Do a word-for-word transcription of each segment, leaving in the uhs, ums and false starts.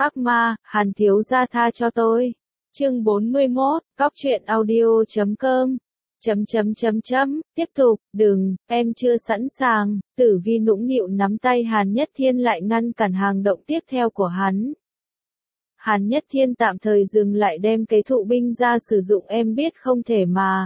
Ác ma, Hàn thiếu gia tha cho tôi. Chương bốn mươi mốt, cóc truyện audio chấm com. Chấm chấm chấm chấm, tiếp tục, đừng, em chưa sẵn sàng. Tử Vi nũng nịu nắm tay Hàn Nhất Thiên lại ngăn cản hàng động tiếp theo của hắn. Hàn Nhất Thiên tạm thời dừng lại đem cái thụ binh ra sử dụng, em biết không thể mà.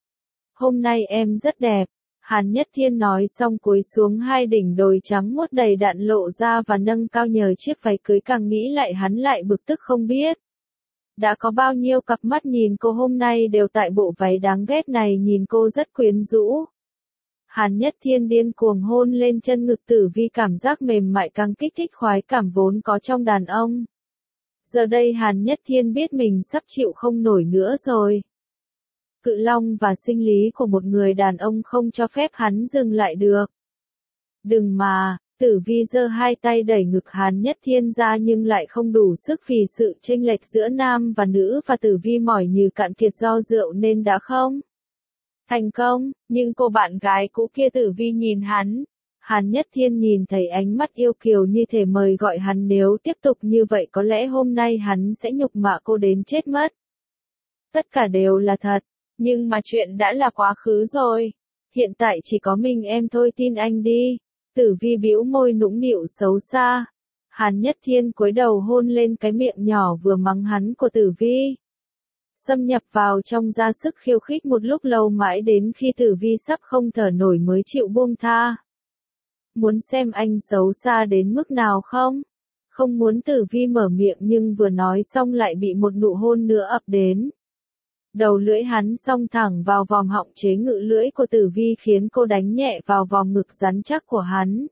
Hôm nay em rất đẹp. Hàn Nhất Thiên nói xong cúi xuống, hai đỉnh đồi trắng muốt đầy đặn lộ ra và nâng cao nhờ chiếc váy cưới, càng nghĩ lại hắn lại bực tức không biết. Đã có bao nhiêu cặp mắt nhìn cô hôm nay đều tại bộ váy đáng ghét này, nhìn cô rất quyến rũ. Hàn Nhất Thiên điên cuồng hôn lên chân ngực Tử Vi, cảm giác mềm mại càng kích thích khoái cảm vốn có trong đàn ông. Giờ đây Hàn Nhất Thiên biết mình sắp chịu không nổi nữa rồi. Cự long và sinh lý của một người đàn ông không cho phép hắn dừng lại được. Đừng mà, Tử Vi giơ hai tay đẩy ngực Hàn Nhất Thiên ra nhưng lại không đủ sức vì sự chênh lệch giữa nam và nữ, và Tử Vi mỏi như cạn kiệt do rượu nên đã không thành công, nhưng cô bạn gái cũ kia Tử Vi nhìn hắn. Hàn Nhất Thiên nhìn thấy ánh mắt yêu kiều như thể mời gọi hắn, nếu tiếp tục như vậy có lẽ hôm nay hắn sẽ nhục mạ cô đến chết mất. Tất cả đều là thật, nhưng mà chuyện đã là quá khứ rồi. Hiện tại chỉ có mình em thôi, tin anh đi. Tử Vi bĩu môi nũng nịu xấu xa. Hàn Nhất Thiên cúi đầu hôn lên cái miệng nhỏ vừa mắng hắn của Tử Vi. Xâm nhập vào trong ra sức khiêu khích một lúc lâu, mãi đến khi Tử Vi sắp không thở nổi mới chịu buông tha. Muốn xem anh xấu xa đến mức nào không? Không muốn. Tử Vi mở miệng nhưng vừa nói xong lại bị một nụ hôn nữa ập đến. Đầu lưỡi hắn xông thẳng vào vòm họng chế ngự lưỡi của Tử Vi, khiến cô đánh nhẹ vào vòm ngực rắn chắc của hắn.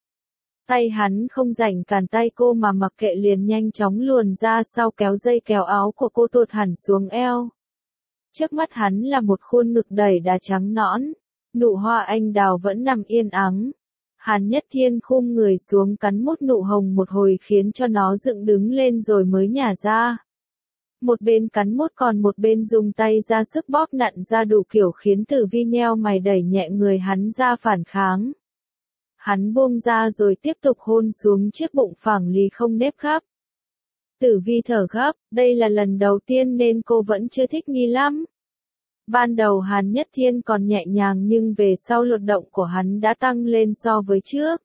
Tay hắn không rảnh cản tay cô mà mặc kệ, liền nhanh chóng luồn ra sau, kéo dây kéo áo của cô tuột hẳn xuống eo. Trước mắt hắn là một khuôn ngực đầy đà trắng nõn, nụ hoa anh đào vẫn nằm yên ắng. Hàn Nhất Thiên khum người xuống cắn mút nụ hồng một hồi khiến cho nó dựng đứng lên rồi mới nhả ra. Một bên cắn mút còn một bên dùng tay ra sức bóp nặn ra đủ kiểu, khiến Tử Vi nheo mày đẩy nhẹ người hắn ra phản kháng. Hắn buông ra rồi tiếp tục hôn xuống chiếc bụng phẳng lì không nếp gấp. Tử Vi thở gấp, đây là lần đầu tiên nên cô vẫn chưa thích nghi lắm. Ban đầu Hàn Nhất Thiên còn nhẹ nhàng nhưng về sau luật động của hắn đã tăng lên so với trước.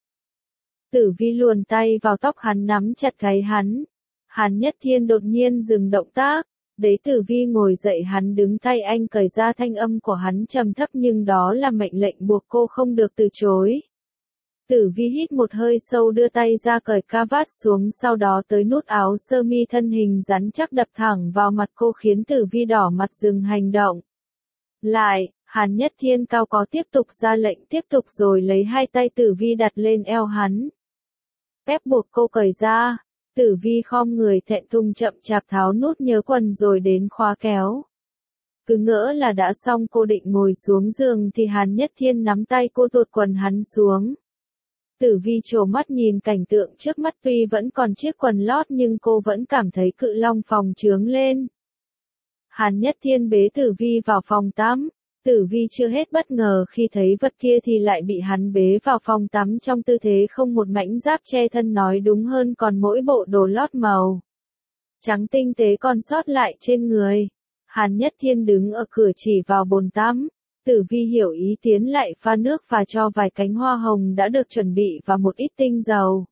Tử Vi luồn tay vào tóc hắn, nắm chặt gáy hắn. Hàn Nhất Thiên đột nhiên dừng động tác. Đấy, Tử Vi ngồi dậy, hắn đứng, tay anh cởi ra, thanh âm của hắn trầm thấp nhưng đó là mệnh lệnh buộc cô không được từ chối. Tử Vi hít một hơi sâu, đưa tay ra cởi ca vát xuống, sau đó tới nút áo sơ mi, thân hình rắn chắc đập thẳng vào mặt cô khiến Tử Vi đỏ mặt dừng hành động. Lại, Hàn Nhất Thiên cao có tiếp tục ra lệnh tiếp tục, rồi lấy hai tay Tử Vi đặt lên eo hắn. Ép buộc cô cởi ra. Tử Vi khom người thẹn thùng chậm chạp tháo nút nhớ quần rồi đến khóa kéo. Cứ ngỡ là đã xong, cô định ngồi xuống giường thì Hàn Nhất Thiên nắm tay cô tuột quần hắn xuống. Tử Vi trố mắt nhìn cảnh tượng trước mắt, tuy vẫn còn chiếc quần lót nhưng cô vẫn cảm thấy cự long phòng trướng lên. Hàn Nhất Thiên bế Tử Vi vào phòng tắm. Tử Vi chưa hết bất ngờ khi thấy vật kia thì lại bị hắn bế vào phòng tắm trong tư thế không một mảnh giáp che thân, nói đúng hơn còn mỗi bộ đồ lót màu trắng tinh tế còn sót lại trên người. Hàn Nhất Thiên đứng ở cửa chỉ vào bồn tắm. Tử Vi hiểu ý tiến lại pha nước và cho vài cánh hoa hồng đã được chuẩn bị và một ít tinh dầu.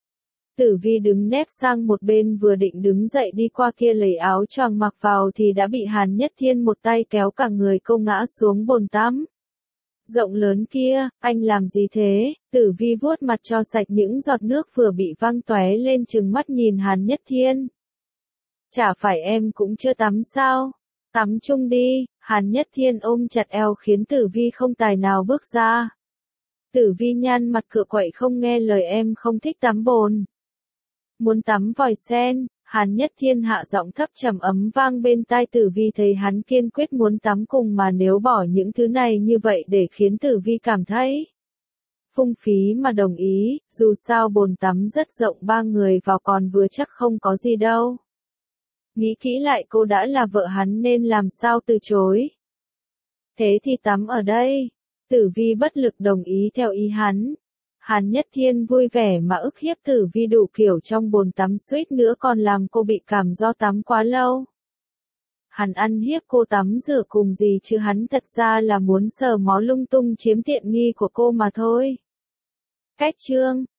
Tử Vi đứng nép sang một bên, vừa định đứng dậy đi qua kia lấy áo choàng mặc vào thì đã bị Hàn Nhất Thiên một tay kéo cả người cô ngã xuống bồn tắm. Rộng lớn kia, anh làm gì thế? Tử Vi vuốt mặt cho sạch những giọt nước vừa bị văng tóe lên, trừng mắt nhìn Hàn Nhất Thiên. Chả phải em cũng chưa tắm sao? Tắm chung đi. Hàn Nhất Thiên ôm chặt eo khiến Tử Vi không tài nào bước ra. Tử Vi nhăn mặt cựa quậy, không nghe lời, em không thích tắm bồn. Muốn tắm vòi sen. Hàn Nhất Thiên hạ giọng thấp trầm ấm vang bên tai Tử Vi, thấy hắn kiên quyết muốn tắm cùng mà nếu bỏ những thứ này như vậy để khiến Tử Vi cảm thấy phung phí mà đồng ý, dù sao bồn tắm rất rộng, ba người vào còn vừa chắc không có gì đâu. Nghĩ kỹ lại, cô đã là vợ hắn nên làm sao từ chối. Thế thì tắm ở đây. Tử Vi bất lực đồng ý theo ý hắn. Hàn Nhất Thiên vui vẻ mà ức hiếp Tử Vi đủ kiểu trong bồn tắm, suýt nữa còn làm cô bị cảm do tắm quá lâu. Hắn ăn hiếp cô tắm rửa cùng gì chứ hắn thật ra là muốn sờ mó lung tung chiếm tiện nghi của cô mà thôi. Cách chương